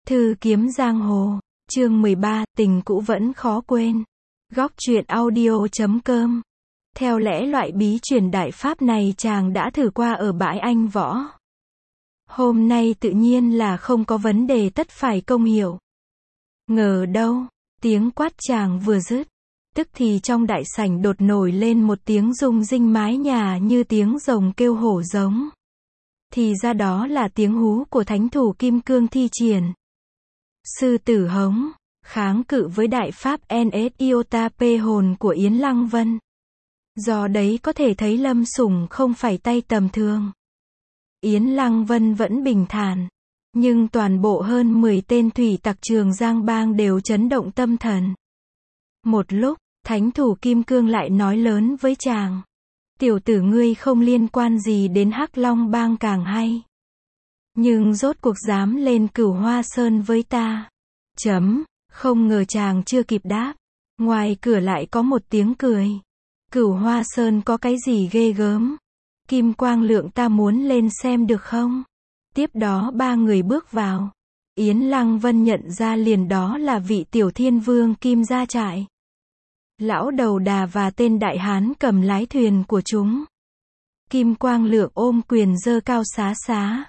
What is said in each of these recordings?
Thư kiếm giang hồ, chương 13, tình cũ vẫn khó quên. Góc truyện audio.com. Theo lẽ loại bí truyền đại pháp này chàng đã thử qua ở bãi Anh Võ. Hôm nay tự nhiên là không có vấn đề tất phải công hiểu. Ngờ đâu, tiếng quát chàng vừa dứt, tức thì trong đại sảnh đột nổi lên một tiếng rung rinh mái nhà như tiếng rồng kêu hổ giống. Thì ra đó là tiếng hú của thánh thủ kim cương thi triển. Sư tử hống, kháng cự với đại pháp NS Iota P hồn của Yến Lăng Vân. Do đấy có thể thấy Lâm Sủng không phải tay tầm thường. Yến Lăng Vân vẫn bình thản, nhưng toàn bộ hơn 10 tên thủy tặc Trường Giang Bang đều chấn động tâm thần. Một lúc, thánh thủ kim cương lại nói lớn với chàng. Tiểu tử ngươi không liên quan gì đến Hắc Long Bang càng hay. Nhưng rốt cuộc dám lên Cửu Hoa Sơn với ta. Không ngờ chàng chưa kịp đáp. Ngoài cửa lại có một tiếng cười. Cửu Hoa Sơn có cái gì ghê gớm? Kim Quang Lượng ta muốn lên xem được không? Tiếp đó ba người bước vào. Yến Lăng Vân nhận ra liền đó là vị tiểu thiên vương Kim Gia Trại. Lão đầu đà và tên đại hán cầm lái thuyền của chúng. Kim Quang Lượng ôm quyền giơ cao xá xá.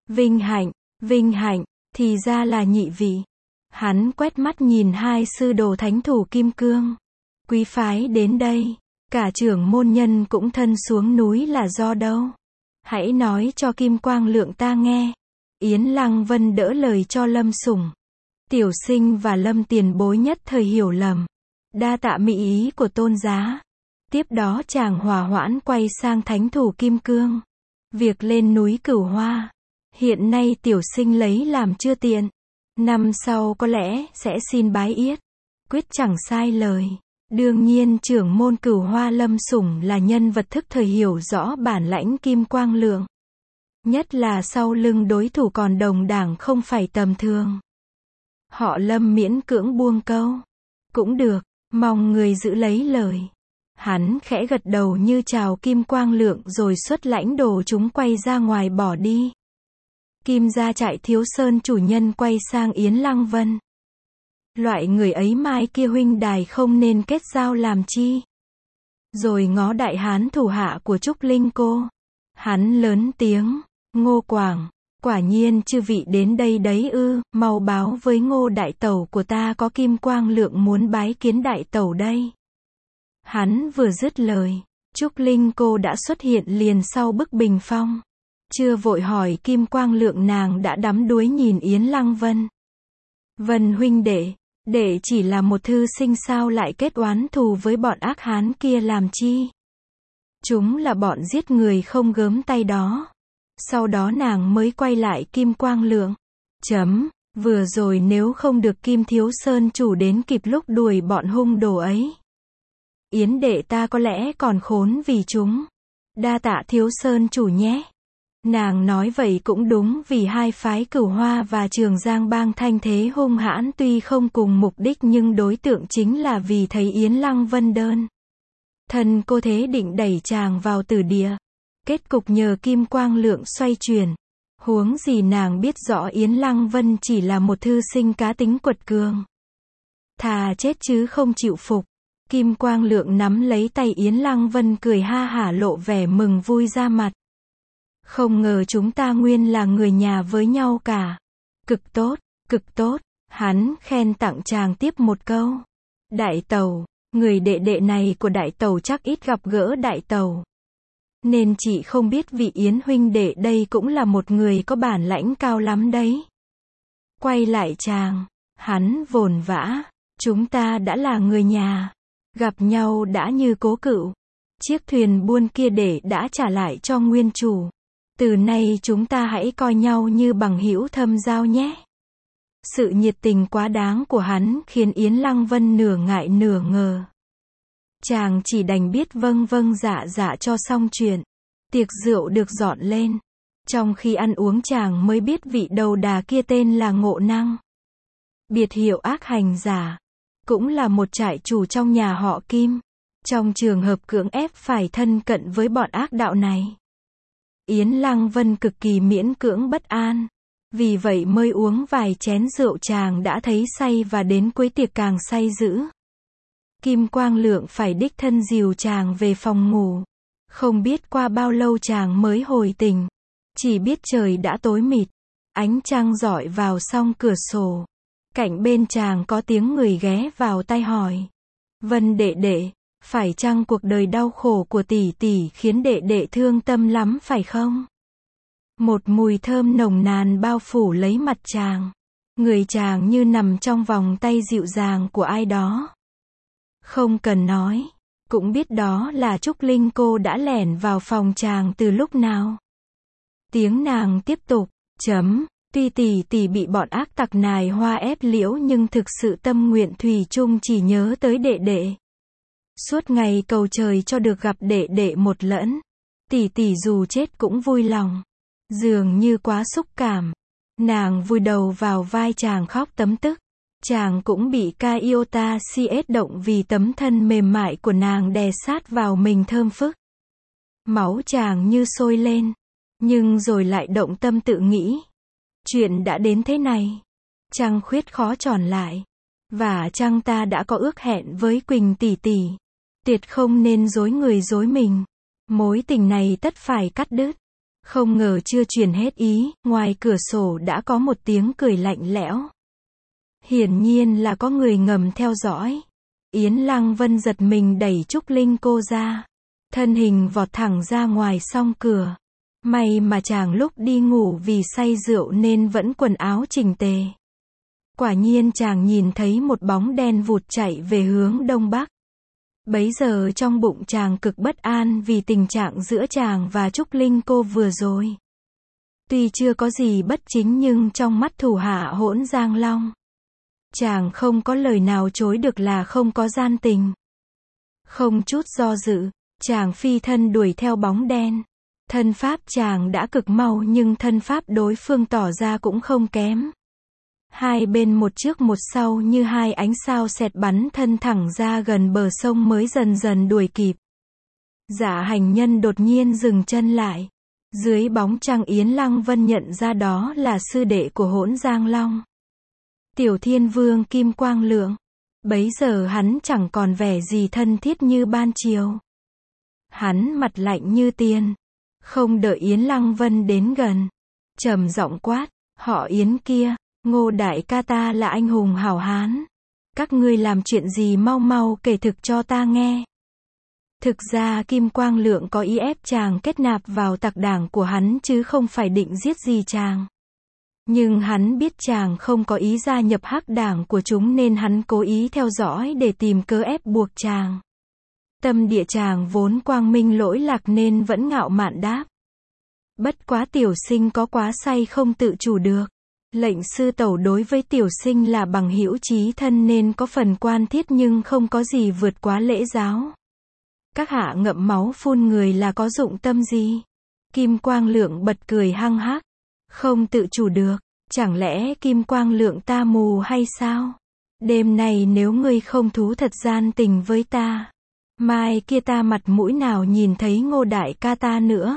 Vinh hạnh, thì ra là nhị vị. Hắn quét mắt nhìn hai sư đồ thánh thủ kim cương. Quý phái đến đây, cả trưởng môn nhân cũng thân xuống núi là do đâu? Hãy nói cho Kim Quang Lượng ta nghe. Yến Lăng Vân đỡ lời cho Lâm Sủng. Tiểu sinh và Lâm tiền bối nhất thời hiểu lầm. Đa tạ mỹ ý của tôn giá. Tiếp đó chàng hòa hoãn quay sang thánh thủ kim cương. Việc lên núi Cửu Hoa, hiện nay tiểu sinh lấy làm chưa tiện. Năm sau có lẽ sẽ xin bái yết. Quyết chẳng sai lời. Đương nhiên trưởng môn Cửu Hoa Lâm Sủng là nhân vật thức thời hiểu rõ bản lãnh Kim Quang Lượng. Nhất là sau lưng đối thủ còn đồng đảng không phải tầm thường. Họ Lâm miễn cưỡng buông câu. Cũng được, mong người giữ lấy lời. Hắn khẽ gật đầu như chào Kim Quang Lượng rồi xuất lãnh đồ chúng quay ra ngoài bỏ đi. Kim Gia Trại Thiếu Sơn chủ nhân quay sang Yến Lăng Vân. Loại người ấy mai kia huynh đài không nên kết giao làm chi. Rồi ngó đại hán thủ hạ của Trúc Linh cô. Hắn lớn tiếng, Ngô Quảng, quả nhiên chư vị đến đây đấy ư, mau báo với Ngô đại tẩu của ta có Kim Quang Lượng muốn bái kiến đại tẩu đây. Hắn vừa dứt lời, Trúc Linh cô đã xuất hiện liền sau bức bình phong. Chưa vội hỏi Kim Quang Lượng nàng đã đắm đuối nhìn Yến Lăng Vân. Vân huynh đệ chỉ là một thư sinh sao lại kết oán thù với bọn ác hán kia làm chi? Chúng là bọn giết người không gớm tay đó. Sau đó nàng mới quay lại Kim Quang Lượng. Vừa rồi nếu không được Kim Thiếu Sơn chủ đến kịp lúc đuổi bọn hung đồ ấy. Yến đệ ta có lẽ còn khốn vì chúng. Đa tạ Thiếu Sơn chủ nhé. Nàng nói vậy cũng đúng vì hai phái Cửu Hoa và Trường Giang Bang thanh thế hung hãn tuy không cùng mục đích nhưng đối tượng chính là vì thấy Yến Lăng Vân đơn. Thân cô thế định đẩy chàng vào tử địa. Kết cục nhờ Kim Quang Lượng xoay chuyển. Huống gì nàng biết rõ Yến Lăng Vân chỉ là một thư sinh cá tính quật cường. Thà chết chứ không chịu phục. Kim Quang Lượng nắm lấy tay Yến Lăng Vân cười ha hả lộ vẻ mừng vui ra mặt. Không ngờ chúng ta nguyên là người nhà với nhau cả. Cực tốt, hắn khen tặng chàng tiếp một câu. Đại tẩu, người đệ đệ này của đại tẩu chắc ít gặp gỡ đại tẩu. Nên chị không biết vị Yến huynh đệ đây cũng là một người có bản lãnh cao lắm đấy. Quay lại chàng, hắn vồn vã, chúng ta đã là người nhà. Gặp nhau đã như cố cựu. Chiếc thuyền buôn kia để đã trả lại cho nguyên chủ. Từ nay chúng ta hãy coi nhau như bằng hữu thâm giao nhé. Sự nhiệt tình quá đáng của hắn khiến Yến Lăng Vân nửa ngại nửa ngờ. Chàng chỉ đành biết vâng dạ cho xong chuyện. Tiệc rượu được dọn lên. Trong khi ăn uống chàng mới biết vị đầu đà kia tên là Ngộ Năng. Biệt hiệu ác hành giả. Cũng là một trại chủ trong nhà họ Kim. Trong trường hợp cưỡng ép phải thân cận với bọn ác đạo này. Yến Lăng Vân cực kỳ miễn cưỡng bất an. Vì vậy mới uống vài chén rượu chàng đã thấy say và đến cuối tiệc càng say dữ. Kim Quang Lượng phải đích thân dìu chàng về phòng ngủ. Không biết qua bao lâu chàng mới hồi tỉnh. Chỉ biết trời đã tối mịt. Ánh trăng rọi vào song cửa sổ. Cạnh bên chàng có tiếng người ghé vào tai hỏi. Vân đệ đệ, phải chăng cuộc đời đau khổ của tỷ tỷ khiến đệ đệ thương tâm lắm phải không? Một mùi thơm nồng nàn bao phủ lấy mặt chàng. Người chàng như nằm trong vòng tay dịu dàng của ai đó. Không cần nói, cũng biết đó là Trúc Linh cô đã lẻn vào phòng chàng từ lúc nào. Tiếng nàng tiếp tục, tuy tỷ tỷ bị bọn ác tặc nài hoa ép liễu nhưng thực sự tâm nguyện thủy chung chỉ nhớ tới đệ đệ. Suốt ngày cầu trời cho được gặp đệ đệ một lẫn. Tỷ tỷ dù chết cũng vui lòng. Dường như quá xúc cảm. Nàng vùi đầu vào vai chàng khóc tấm tức. Chàng cũng bị Kaiota CS động vì tấm thân mềm mại của nàng đè sát vào mình thơm phức. Máu chàng như sôi lên. Nhưng rồi lại động tâm tự nghĩ. Chuyện đã đến thế này. Trăng khuyết khó tròn lại. Và chăng ta đã có ước hẹn với Quỳnh tỷ tỷ. Tuyệt không nên dối người dối mình. Mối tình này tất phải cắt đứt. Không ngờ chưa truyền hết ý, ngoài cửa sổ đã có một tiếng cười lạnh lẽo. Hiển nhiên là có người ngầm theo dõi. Yến Lăng Vân giật mình đẩy Trúc Linh cô ra. Thân hình vọt thẳng ra ngoài song cửa. May mà chàng lúc đi ngủ vì say rượu nên vẫn quần áo chỉnh tề. Quả nhiên chàng nhìn thấy một bóng đen vụt chạy về hướng đông bắc. Bấy giờ trong bụng chàng cực bất an vì tình trạng giữa chàng và Trúc Linh cô vừa rồi. Tuy chưa có gì bất chính nhưng trong mắt thủ hạ Hỗn Giang Long, chàng không có lời nào chối được là không có gian tình. Không chút do dự, chàng phi thân đuổi theo bóng đen. Thân pháp chàng đã cực mau nhưng thân pháp đối phương tỏ ra cũng không kém. Hai bên một trước một sau như hai ánh sao xẹt bắn thân thẳng ra gần bờ sông mới dần dần đuổi kịp. Giả hành nhân đột nhiên dừng chân lại. Dưới bóng trăng Yến Lăng Vân nhận ra đó là sư đệ của Hỗn Giang Long. Tiểu Thiên Vương Kim Quang Lượng. Bấy giờ hắn chẳng còn vẻ gì thân thiết như ban chiều. Hắn mặt lạnh như tiền. Không đợi Yến Lăng Vân đến gần. Trầm giọng quát, họ Yến kia. Ngô đại ca ta là anh hùng hảo hán. Các ngươi làm chuyện gì mau mau kể thực cho ta nghe. Thực ra Kim Quang Lượng có ý ép chàng kết nạp vào tặc đảng của hắn chứ không phải định giết gì chàng. Nhưng hắn biết chàng không có ý gia nhập hắc đảng của chúng nên hắn cố ý theo dõi để tìm cớ ép buộc chàng. Tâm địa chàng vốn quang minh lỗi lạc nên vẫn ngạo mạn đáp. Bất quá tiểu sinh có quá say không tự chủ được. Lệnh sư tẩu đối với tiểu sinh là bằng hữu chí thân nên có phần quan thiết nhưng không có gì vượt quá lễ giáo. Các hạ ngậm máu phun người là có dụng tâm gì? Kim Quang Lượng bật cười hăng hắc. Không tự chủ được, chẳng lẽ Kim Quang Lượng ta mù hay sao? Đêm này nếu ngươi không thú thật gian tình với ta, mai kia ta mặt mũi nào nhìn thấy Ngô đại ca ta nữa?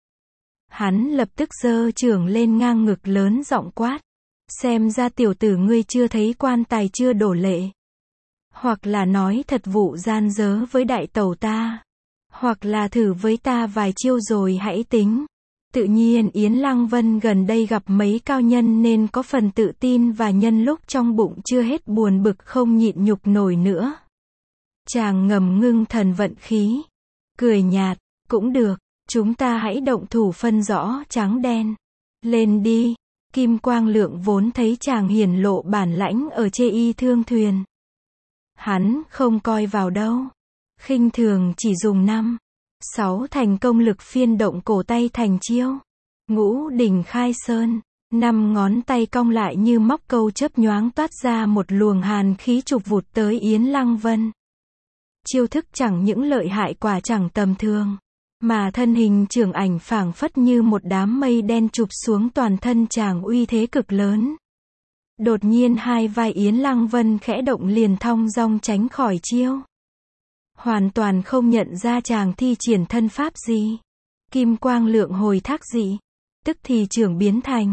Hắn lập tức giơ chưởng lên ngang ngực lớn giọng quát. Xem ra tiểu tử ngươi chưa thấy quan tài chưa đổ lệ. Hoặc là nói thật vụ gian dớ với đại tẩu ta. Hoặc là thử với ta vài chiêu rồi hãy tính. Tự nhiên Yến Lăng Vân gần đây gặp mấy cao nhân nên có phần tự tin và nhân lúc trong bụng chưa hết buồn bực không nhịn nhục nổi nữa. Chàng ngầm ngưng thần vận khí. Cười nhạt, cũng được, chúng ta hãy động thủ phân rõ trắng đen. Lên đi. Kim Quang Lượng vốn thấy chàng hiển lộ bản lãnh ở chê y thương thuyền. Hắn không coi vào đâu. Khinh thường chỉ dùng 5, 6 thành công lực phiên động cổ tay thành chiêu. Ngũ đỉnh khai sơn. 5 ngón tay cong lại như móc câu chớp nhoáng toát ra một luồng hàn khí chụp vụt tới Yến Lăng Vân. Chiêu thức chẳng những lợi hại quả chẳng tầm thường. Mà thân hình trưởng ảnh phảng phất như một đám mây đen chụp xuống toàn thân chàng uy thế cực lớn. Đột nhiên hai vai Yến Lăng Vân khẽ động liền thong dong tránh khỏi chiêu. Hoàn toàn không nhận ra chàng thi triển thân pháp gì. Kim Quang Lượng hồi thác dị. Tức thì trưởng biến thành.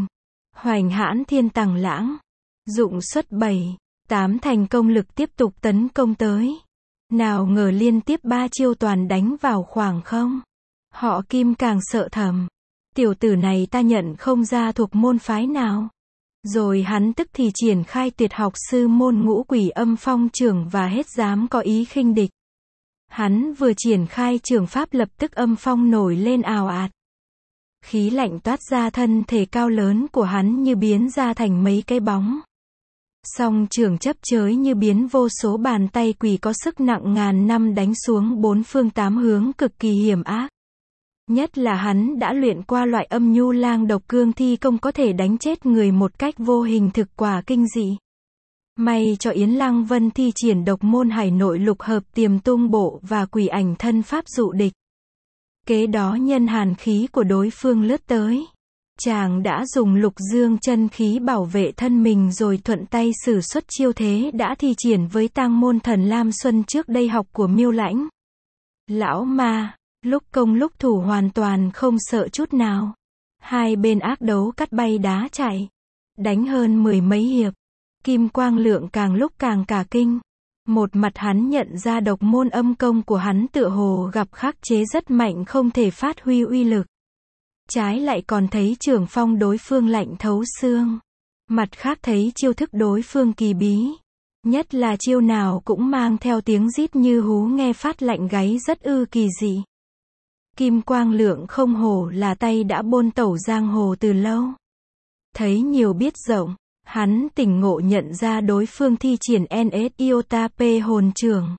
Hoành hãn thiên tằng lãng. Dụng xuất 7, 8 thành công lực tiếp tục tấn công tới. Nào ngờ liên tiếp 3 chiêu toàn đánh vào khoảng không. Họ Kim càng sợ thầm. Tiểu tử này ta nhận không ra thuộc môn phái nào. Rồi hắn tức thì triển khai tuyệt học sư môn ngũ quỷ âm phong trưởng và hết dám có ý khinh địch. Hắn vừa triển khai trường pháp lập tức âm phong nổi lên ào ạt. Khí lạnh toát ra thân thể cao lớn của hắn như biến ra thành mấy cái bóng. Song trường chấp chới như biến vô số bàn tay quỷ có sức nặng ngàn năm đánh xuống bốn phương tám hướng cực kỳ hiểm ác. Nhất là hắn đã luyện qua loại âm nhu lang độc cương thi công có thể đánh chết người một cách vô hình thực quả kinh dị. May cho Yến Lăng Vân thi triển độc môn hải nội lục hợp tiềm tung bộ và quỷ ảnh thân pháp dụ địch. Kế đó nhân hàn khí của đối phương lướt tới. Chàng đã dùng lục dương chân khí bảo vệ thân mình rồi thuận tay sử xuất chiêu thế đã thi triển với tang môn thần Lam Xuân trước đây học của Miêu Lãnh. Lão ma, lúc công lúc thủ hoàn toàn không sợ chút nào. Hai bên ác đấu cắt bay đá chạy. Đánh hơn 10 mấy hiệp. Kim Quang Lượng càng lúc càng cả kinh. Một mặt hắn nhận ra độc môn âm công của hắn tựa hồ gặp khắc chế rất mạnh không thể phát huy uy lực. Trái lại còn thấy trường phong đối phương lạnh thấu xương. Mặt khác thấy chiêu thức đối phương kỳ bí. Nhất là chiêu nào cũng mang theo tiếng rít như hú nghe phát lạnh gáy rất kỳ dị. Kim Quang Lượng không hổ là tay đã bôn tẩu giang hồ từ lâu. Thấy nhiều biết rộng, hắn tỉnh ngộ nhận ra đối phương thi triển NS Iota P hồn trường.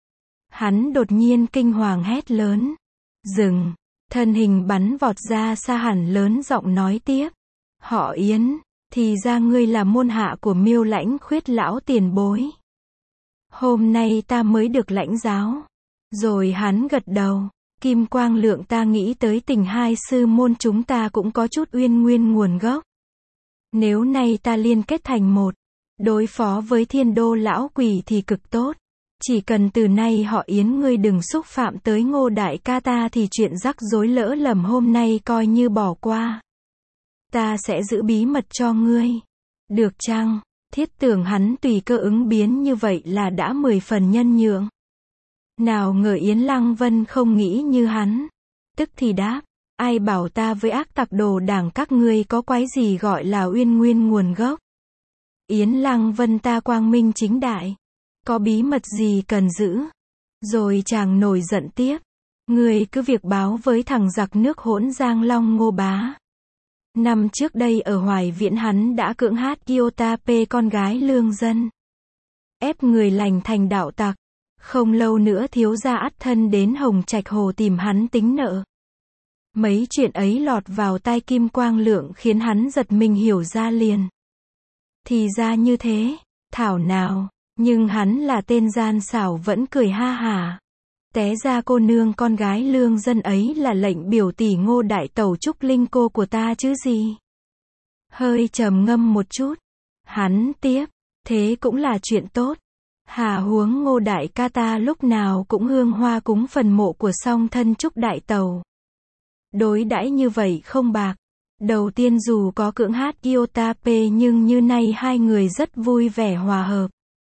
Hắn đột nhiên kinh hoàng hét lớn. Dừng! Thân hình bắn vọt ra xa hẳn lớn giọng nói tiếp. Họ Yến, thì ra ngươi là môn hạ của Miêu Lãnh Khuyết lão tiền bối. Hôm nay ta mới được lãnh giáo. Rồi hắn gật đầu. Kim Quang Lượng ta nghĩ tới tình hai sư môn chúng ta cũng có chút uyên nguyên nguồn gốc. Nếu nay ta liên kết thành một, đối phó với Thiên Đô lão quỷ thì cực tốt. Chỉ cần từ nay họ Yến ngươi đừng xúc phạm tới Ngô đại ca ta thì chuyện rắc rối lỡ lầm hôm nay coi như bỏ qua. Ta sẽ giữ bí mật cho ngươi. Được chăng? Thiết tưởng hắn tùy cơ ứng biến như vậy là đã 10 phần nhân nhượng. Nào ngờ Yến Lăng Vân không nghĩ như hắn. Tức thì đáp. Ai bảo ta với ác tặc đồ đảng các ngươi có quái gì gọi là uyên nguyên nguồn gốc. Yến Lăng Vân ta quang minh chính đại. Có bí mật gì cần giữ. Rồi chàng nổi giận tiếp. Ngươi cứ việc báo với thằng giặc nước hỗn Giang Long Ngô Bá. Năm trước đây ở Hoài Viễn hắn đã cưỡng hát Iota P con gái lương dân. Ép người lành thành đạo tặc. Không lâu nữa thiếu gia ắt thân đến Hồng Trạch Hồ tìm hắn tính nợ. Mấy chuyện ấy lọt vào tai Kim Quang Lượng khiến hắn giật mình hiểu ra liền. Thì ra như thế, thảo nào, nhưng hắn là tên gian xảo vẫn cười ha hả. Té ra cô nương con gái lương dân ấy là lệnh biểu tỷ Ngô đại tẩu Trúc Linh cô của ta chứ gì. Hơi trầm ngâm một chút, hắn tiếp, thế cũng là chuyện tốt. Hà huống Ngô đại ca ta lúc nào cũng hương hoa cúng phần mộ của song thân Trúc đại tẩu. Đối đãi như vậy không bạc. Đầu tiên dù có cưỡng hát Iota P nhưng như nay hai người rất vui vẻ hòa hợp.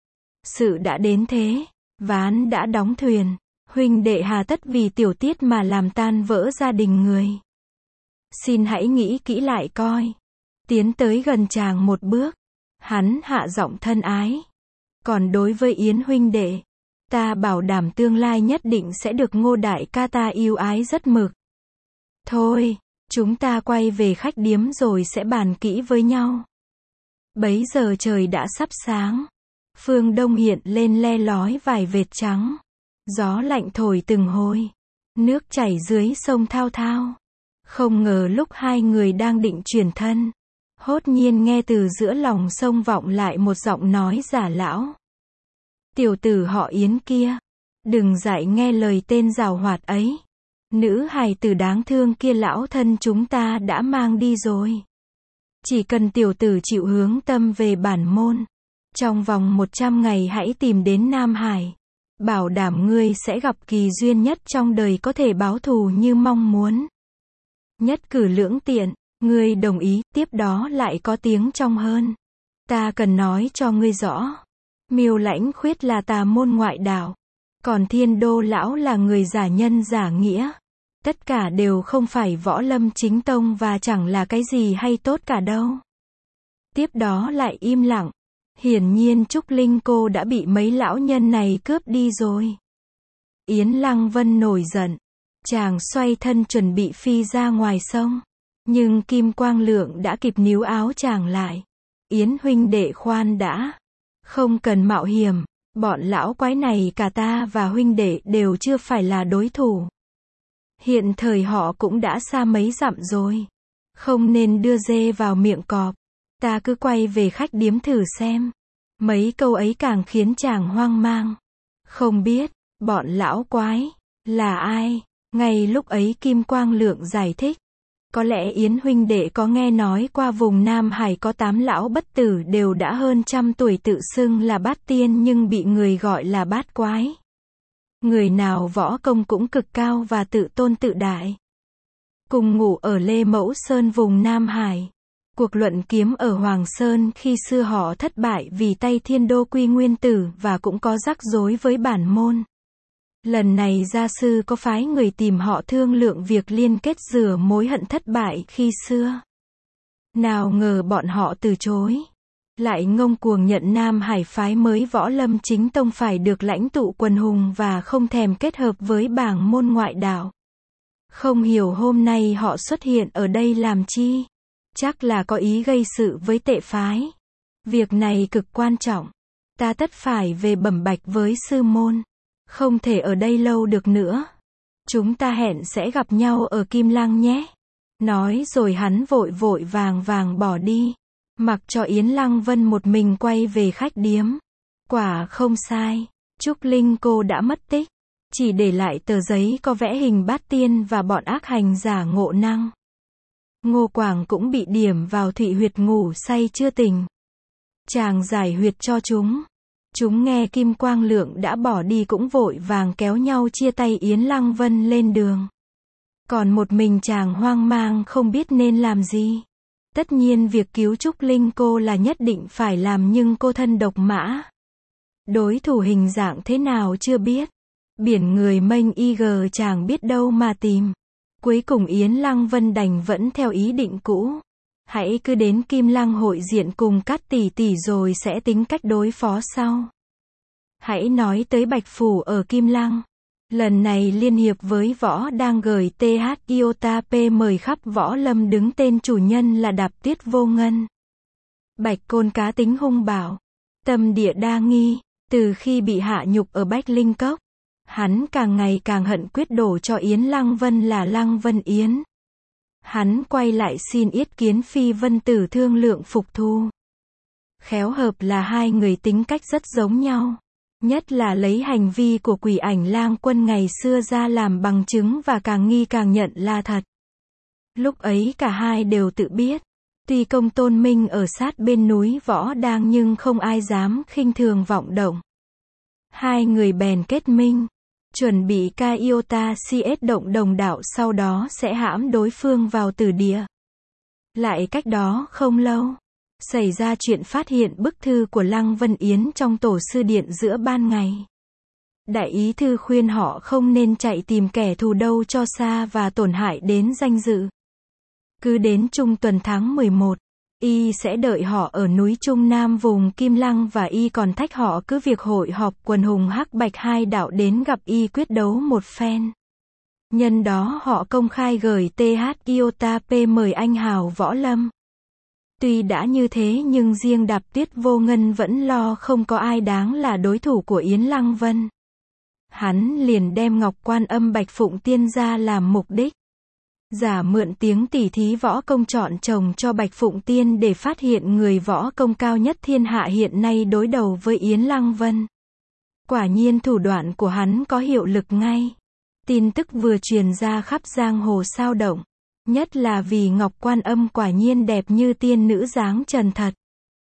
Sự đã đến thế, ván đã đóng thuyền, huynh đệ hà tất vì tiểu tiết mà làm tan vỡ gia đình người. Xin hãy nghĩ kỹ lại coi. Tiến tới gần chàng một bước, hắn hạ giọng thân ái. Còn đối với Yến huynh đệ, ta bảo đảm tương lai nhất định sẽ được Ngô đại ca ta yêu ái rất mực. Thôi, chúng ta quay về khách điếm rồi sẽ bàn kỹ với nhau. Bấy giờ trời đã sắp sáng. Phương đông hiện lên le lói vài vệt trắng. Gió lạnh thổi từng hồi. Nước chảy dưới sông thao thao. Không ngờ lúc hai người đang định chuyển thân, hốt nhiên nghe từ giữa lòng sông vọng lại một giọng nói giả lão. Tiểu tử họ Yến kia, đừng dại nghe lời tên giàu hoạt ấy. Nữ hài tử đáng thương kia lão thân chúng ta đã mang đi rồi. Chỉ cần tiểu tử chịu hướng tâm về bản môn, trong vòng 100 ngày hãy tìm đến Nam Hải. Bảo đảm ngươi sẽ gặp kỳ duyên nhất trong đời có thể báo thù như mong muốn. Nhất cử lưỡng tiện, Ngươi đồng ý, tiếp đó lại có tiếng trong hơn. Ta cần nói cho ngươi rõ. Miêu Lãnh Khuyết là tà môn ngoại đạo. Còn Thiên Đô lão là người giả nhân giả nghĩa. Tất cả đều không phải võ lâm chính tông và chẳng là cái gì hay tốt cả đâu. Tiếp đó lại im lặng. Hiển nhiên Trúc Linh cô đã bị mấy lão nhân này cướp đi rồi. Yến Lăng Vân nổi giận. Chàng xoay thân chuẩn bị phi ra ngoài sông. Nhưng Kim Quang Lượng đã kịp níu áo chàng lại. Yến huynh đệ khoan đã. Không cần mạo hiểm. Bọn lão quái này cả ta và huynh đệ đều chưa phải là đối thủ. Hiện thời họ cũng đã xa mấy dặm rồi. Không nên đưa dê vào miệng cọp. Ta cứ quay về khách điếm thử xem. Mấy câu ấy càng khiến chàng hoang mang. Không biết, bọn lão quái, là ai? Ngay lúc ấy Kim Quang Lượng giải thích. Có lẽ Yến huynh đệ có nghe nói qua vùng Nam Hải có 8 lão bất tử đều đã hơn trăm tuổi tự xưng là bát tiên nhưng bị người gọi là bát quái. Người nào võ công cũng cực cao và tự tôn tự đại. Cùng ngủ ở Lê Mẫu Sơn vùng Nam Hải. Cuộc luận kiếm ở Hoàng Sơn khi xưa họ thất bại vì tay Thiên Đô Quy Nguyên Tử và cũng có rắc rối với bản môn. Lần này gia sư có phái người tìm họ thương lượng việc liên kết rửa mối hận thất bại khi xưa. Nào ngờ bọn họ từ chối. Lại ngông cuồng nhận Nam Hải phái mới võ lâm chính tông phải được lãnh tụ quần hùng và không thèm kết hợp với bảng môn ngoại đạo. Không hiểu hôm nay họ xuất hiện ở đây làm chi. Chắc là có ý gây sự với tệ phái. Việc này cực quan trọng. Ta tất phải về bẩm bạch với sư môn. Không thể ở đây lâu được nữa. Chúng ta hẹn sẽ gặp nhau ở Kim Lăng nhé. Nói rồi hắn vội vội vàng vàng bỏ đi. Mặc cho Yến Lăng Vân một mình quay về khách điếm. Quả không sai. Trúc Linh cô đã mất tích. Chỉ để lại tờ giấy có vẽ hình bát tiên và bọn ác hành giả ngộ năng. Ngô Quảng cũng bị điểm vào thụy huyệt ngủ say chưa tỉnh. Chàng giải huyệt cho chúng. Chúng nghe Kim Quang Lượng đã bỏ đi cũng vội vàng kéo nhau chia tay Yến Lăng Vân lên đường. Còn một mình chàng hoang mang không biết nên làm gì. Tất nhiên việc cứu Trúc Linh cô là nhất định phải làm nhưng cô thân độc mã. Đối thủ hình dạng thế nào chưa biết. Biển người mênh chàng biết đâu mà tìm. Cuối cùng Yến Lăng Vân đành vẫn theo ý định cũ. Hãy cứ đến Kim Lăng hội diện cùng các tỷ tỷ rồi sẽ tính cách đối phó sau. Hãy nói tới Bạch Phủ ở Kim Lăng. Lần này liên hiệp với võ đang gửi TH Iota P mời khắp võ lâm đứng tên chủ nhân là Đạp Tiết Vô Ngân. Bạch Côn cá tính hung bạo. Tâm địa đa nghi. Từ khi bị hạ nhục ở Bách Linh Cốc. Hắn càng ngày càng hận quyết đổ cho Yến Lăng Vân là Lăng Vân Yến. Hắn quay lại xin yết kiến Phi Vân Tử thương lượng phục thu. Khéo hợp là hai người tính cách rất giống nhau. Nhất là lấy hành vi của Quỷ Ảnh Lang Quân ngày xưa ra làm bằng chứng và càng nghi càng nhận là thật. Lúc ấy cả hai đều tự biết. Tuy Công Tôn Minh ở sát bên núi Võ Đang nhưng không ai dám khinh thường vọng động. Hai người bèn kết minh. Chuẩn bị ca Iota CS động đồng đạo sau đó sẽ hãm đối phương vào tử địa. Lại cách đó không lâu. Xảy ra chuyện phát hiện bức thư của Lăng Vân Yến trong tổ sư điện giữa ban ngày. Đại ý thư khuyên họ không nên chạy tìm kẻ thù đâu cho xa và tổn hại đến danh dự. Cứ đến trung tuần tháng 11, y sẽ đợi họ ở núi Trung Nam vùng Kim Lăng và y còn thách họ cứ việc hội họp quần hùng Hắc Bạch hai đạo đến gặp y quyết đấu một phen. Nhân đó họ công khai gửi TH Iota P mời anh hào võ lâm. Tuy đã như thế nhưng riêng Đạp Tiết Vô Ngân vẫn lo không có ai đáng là đối thủ của Yến Lăng Vân. Hắn liền đem Ngọc Quan Âm Bạch Phụng Tiên ra làm mục đích. Giả mượn tiếng tỉ thí võ công chọn chồng cho Bạch Phụng Tiên để phát hiện người võ công cao nhất thiên hạ hiện nay đối đầu với Yến Lăng Vân. Quả nhiên thủ đoạn của hắn có hiệu lực ngay. Tin tức vừa truyền ra khắp giang hồ sao động. Nhất là vì Ngọc Quan Âm quả nhiên đẹp như tiên nữ dáng trần thật.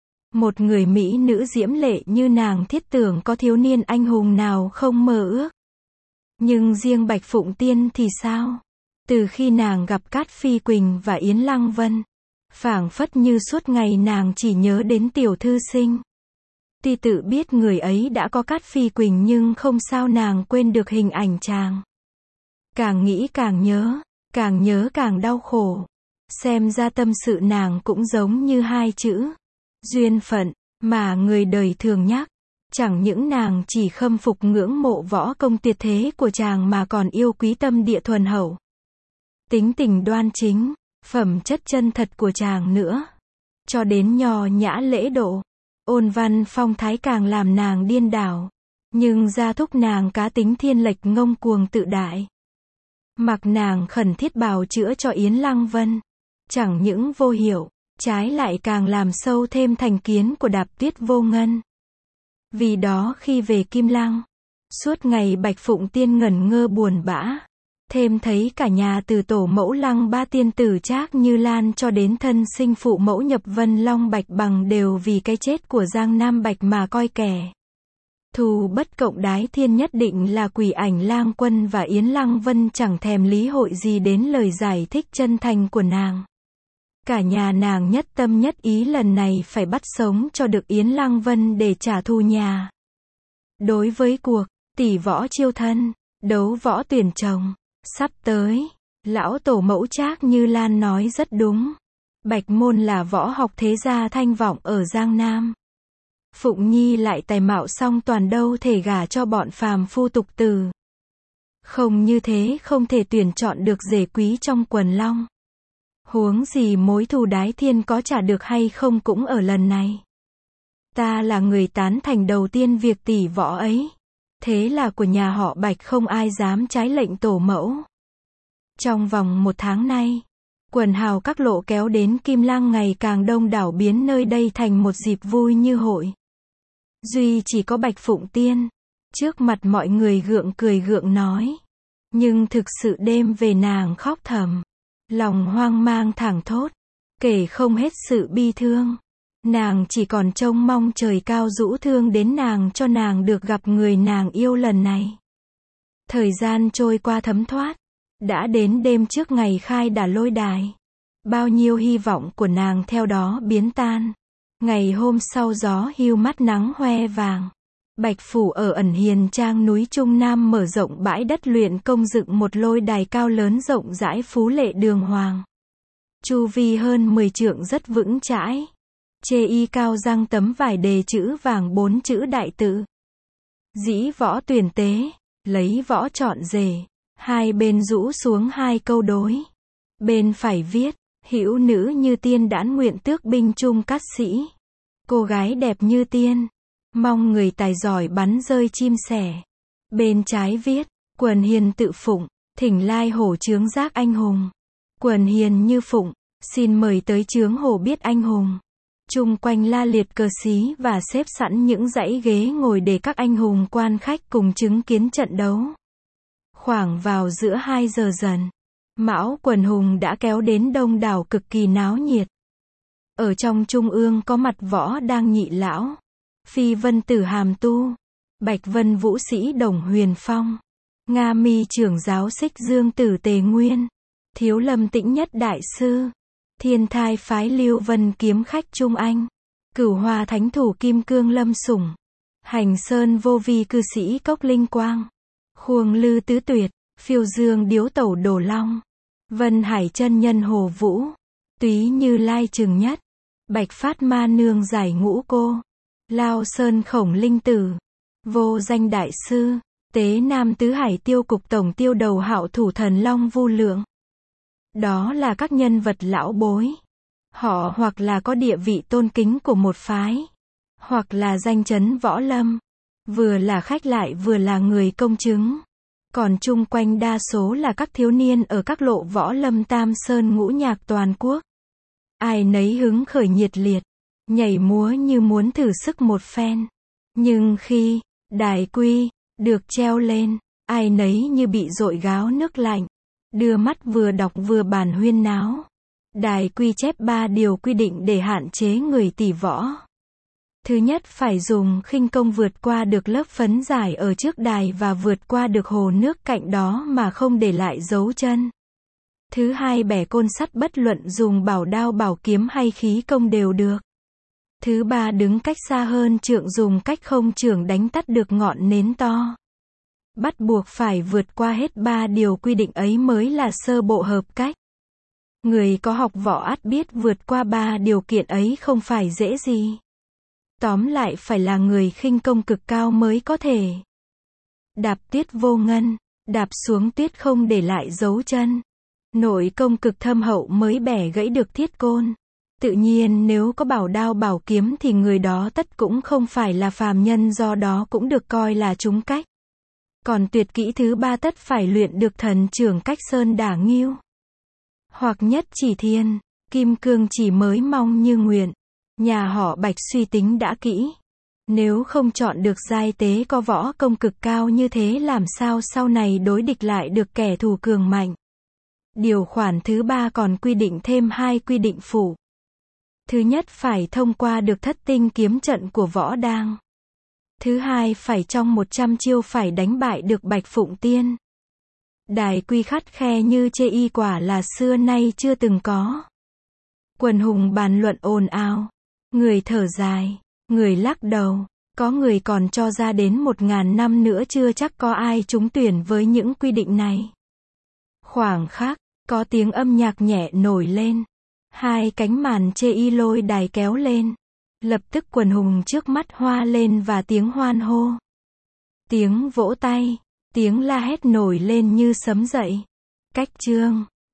Một người mỹ nữ diễm lệ như nàng thiết tưởng có thiếu niên anh hùng nào không mơ ước. Nhưng riêng Bạch Phụng Tiên thì sao? Từ khi nàng gặp Cát Phi Quỳnh và Yến Lăng Vân, phảng phất như suốt ngày nàng chỉ nhớ đến tiểu thư sinh. Tuy tự biết người ấy đã có Cát Phi Quỳnh nhưng không sao nàng quên được hình ảnh chàng. Càng nghĩ càng nhớ càng đau khổ. Xem ra tâm sự nàng cũng giống như hai chữ duyên phận, mà người đời thường nhắc. Chẳng những nàng chỉ khâm phục ngưỡng mộ võ công tuyệt thế của chàng mà còn yêu quý tâm địa thuần hậu, tính tình đoan chính, phẩm chất chân thật của chàng nữa. Cho đến nho nhã lễ độ, ôn văn phong thái càng làm nàng điên đảo. Nhưng gia thúc nàng cá tính thiên lệch ngông cuồng tự đại. Mặc nàng khẩn thiết bào chữa cho Yến Lăng Vân, chẳng những vô hiệu, trái lại càng làm sâu thêm thành kiến của Đạp Tuyết Vô Ngân. Vì đó khi về Kim Lăng, suốt ngày Bạch Phụng Tiên ngẩn ngơ buồn bã. Thêm thấy cả nhà từ tổ mẫu Lăng Ba tiên tử Trác Như Lan cho đến thân sinh phụ mẫu Nhập Vân Long Bạch Bằng đều vì cái chết của Giang Nam Bạch mà coi kẻ thù bất cộng đái thiên, nhất định là Quỷ Ảnh Lang Quân và Yến Lăng Vân chẳng thèm lý hội gì đến lời giải thích chân thành của nàng. Cả nhà nàng nhất tâm nhất ý lần này phải bắt sống cho được Yến Lăng Vân để trả thù nhà. Đối với cuộc tỷ võ chiêu thân, đấu võ tuyển chồng sắp tới, lão tổ mẫu Trác Như Lan nói rất đúng. Bạch môn là võ học thế gia thanh vọng ở Giang Nam. Phụng Nhi lại tài mạo song toàn, đâu thể gả cho bọn phàm phu tục tử. Không như thế không thể tuyển chọn được rể quý trong quần long. Huống gì mối thù đái thiên có trả được hay không cũng ở lần này. Ta là người tán thành đầu tiên việc tỷ võ ấy. Thế là của nhà họ Bạch không ai dám trái lệnh tổ mẫu. Trong vòng 1 tháng nay, quần hào các lộ kéo đến Kim Lăng ngày càng đông đảo, biến nơi đây thành một dịp vui như hội. Duy chỉ có Bạch Phụng Tiên, trước mặt mọi người gượng cười gượng nói. Nhưng thực sự đêm về nàng khóc thầm, lòng hoang mang thảng thốt, kể không hết sự bi thương. Nàng chỉ còn trông mong trời cao rũ thương đến nàng cho nàng được gặp người nàng yêu lần này. Thời gian trôi qua thấm thoát, đã đến đêm trước ngày khai đả lôi đài. Bao nhiêu hy vọng của nàng theo đó biến tan. Ngày hôm sau gió hiu mắt nắng hoe vàng. Bạch Phủ ở ẩn hiền trang núi Trung Nam mở rộng bãi đất luyện công, dựng một lôi đài cao lớn rộng rãi phú lệ đường hoàng. Chu vi hơn 10 trượng rất vững chãi. Chê y cao răng tấm vải đề chữ vàng 4 chữ đại tự. Dĩ võ tuyển tế, lấy võ chọn rể. Hai bên rũ xuống 2 câu đối. Bên phải viết, hữu nữ như tiên đãn nguyện tước binh trung cát sĩ. Cô gái đẹp như tiên, mong người tài giỏi bắn rơi chim sẻ. Bên trái viết, quần hiền tự phụng, thỉnh lai hổ chướng giác anh hùng. Quần hiền như phụng, xin mời tới chướng hổ biết anh hùng. Chung quanh la liệt cờ xí và xếp sẵn những dãy ghế ngồi để các anh hùng quan khách cùng chứng kiến trận đấu. Khoảng vào giữa 2 giờ dần, mão quần hùng đã kéo đến đông đảo cực kỳ náo nhiệt. Ở trong trung ương có mặt võ đang nhị lão, Phi Vân Tử Hàm Tu, Bạch Vân Vũ Sĩ Đồng Huyền Phong, Nga Mi trưởng giáo Xích Dương Tử Tề Nguyên, Thiếu Lâm Tĩnh Nhất Đại Sư, Thiên Thai phái Lưu Vân kiếm khách Trung Anh, Cửu Hoa Thánh Thủ Kim Cương Lâm Sủng, Hành Sơn Vô Vi cư sĩ Cốc Linh Quang, Khuông Lư Tứ Tuyệt, Phiêu Dương Điếu Tẩu Đồ Long, Vân Hải chân nhân Hồ Vũ, Túy Như Lai Trường Nhất, Bạch Phát Ma Nương Giải Ngũ Cô, Lao Sơn Khổng Linh Tử, Vô Danh Đại Sư, Tế Nam Tứ Hải Tiêu Cục Tổng Tiêu Đầu Hạo Thủ Thần Long Vu Lượng. Đó là các nhân vật lão bối. Họ hoặc là có địa vị tôn kính của một phái, hoặc là danh chấn võ lâm, vừa là khách lại vừa là người công chứng. Còn chung quanh đa số là các thiếu niên ở các lộ võ lâm Tam Sơn Ngũ Nhạc toàn quốc. Ai nấy hứng khởi nhiệt liệt, nhảy múa như muốn thử sức một phen. Nhưng khi đài quy được treo lên, ai nấy như bị dội gáo nước lạnh, đưa mắt vừa đọc vừa bàn huyên náo. Đài quy chép 3 điều quy định để hạn chế người tỷ võ. Thứ nhất, phải dùng khinh công vượt qua được lớp phấn giải ở trước đài và vượt qua được hồ nước cạnh đó mà không để lại dấu chân. Thứ hai bẻ côn sắt bất luận dùng bảo đao bảo kiếm hay khí công đều được. Thứ ba đứng cách xa hơn trượng dùng cách không chưởng đánh tắt được ngọn nến to. Bắt buộc phải vượt qua hết 3 điều quy định ấy mới là sơ bộ hợp cách. Người có học võ ắt biết vượt qua 3 điều kiện ấy không phải dễ gì. Tóm lại phải là người khinh công cực cao mới có thể. Đạp tuyết vô ngân, đạp xuống tuyết không để lại dấu chân. Nội công cực thâm hậu mới bẻ gãy được thiết côn. Tự nhiên nếu có bảo đao bảo kiếm thì người đó tất cũng không phải là phàm nhân, do đó cũng được coi là trúng cách. Còn tuyệt kỹ thứ ba tất phải luyện được thần chưởng cách sơn đả nghiêu. Hoặc nhất chỉ thiên, kim cương chỉ mới mong như nguyện. Nhà họ Bạch suy tính đã kỹ. Nếu không chọn được giai tế có võ công cực cao như thế làm sao sau này đối địch lại được kẻ thù cường mạnh. Điều khoản thứ ba còn quy định thêm 2 quy định phụ. Thứ nhất phải thông qua được thất tinh kiếm trận của võ đang. Thứ hai phải trong 100 chiêu phải đánh bại được Bạch Phụng Tiên. Đài quy khắt khe như chê y quả là xưa nay chưa từng có. Quần hùng bàn luận ồn ào. Người thở dài, người lắc đầu. Có người còn cho ra đến 1000 năm nữa chưa chắc có ai trúng tuyển với những quy định này. Khoảng khắc, có tiếng âm nhạc nhẹ nổi lên. 2 cánh màn chê y lôi đài kéo lên. Lập tức quần hùng trước mắt hoa lên và tiếng hoan hô. Tiếng vỗ tay, tiếng la hét nổi lên như sấm dậy. Cách chương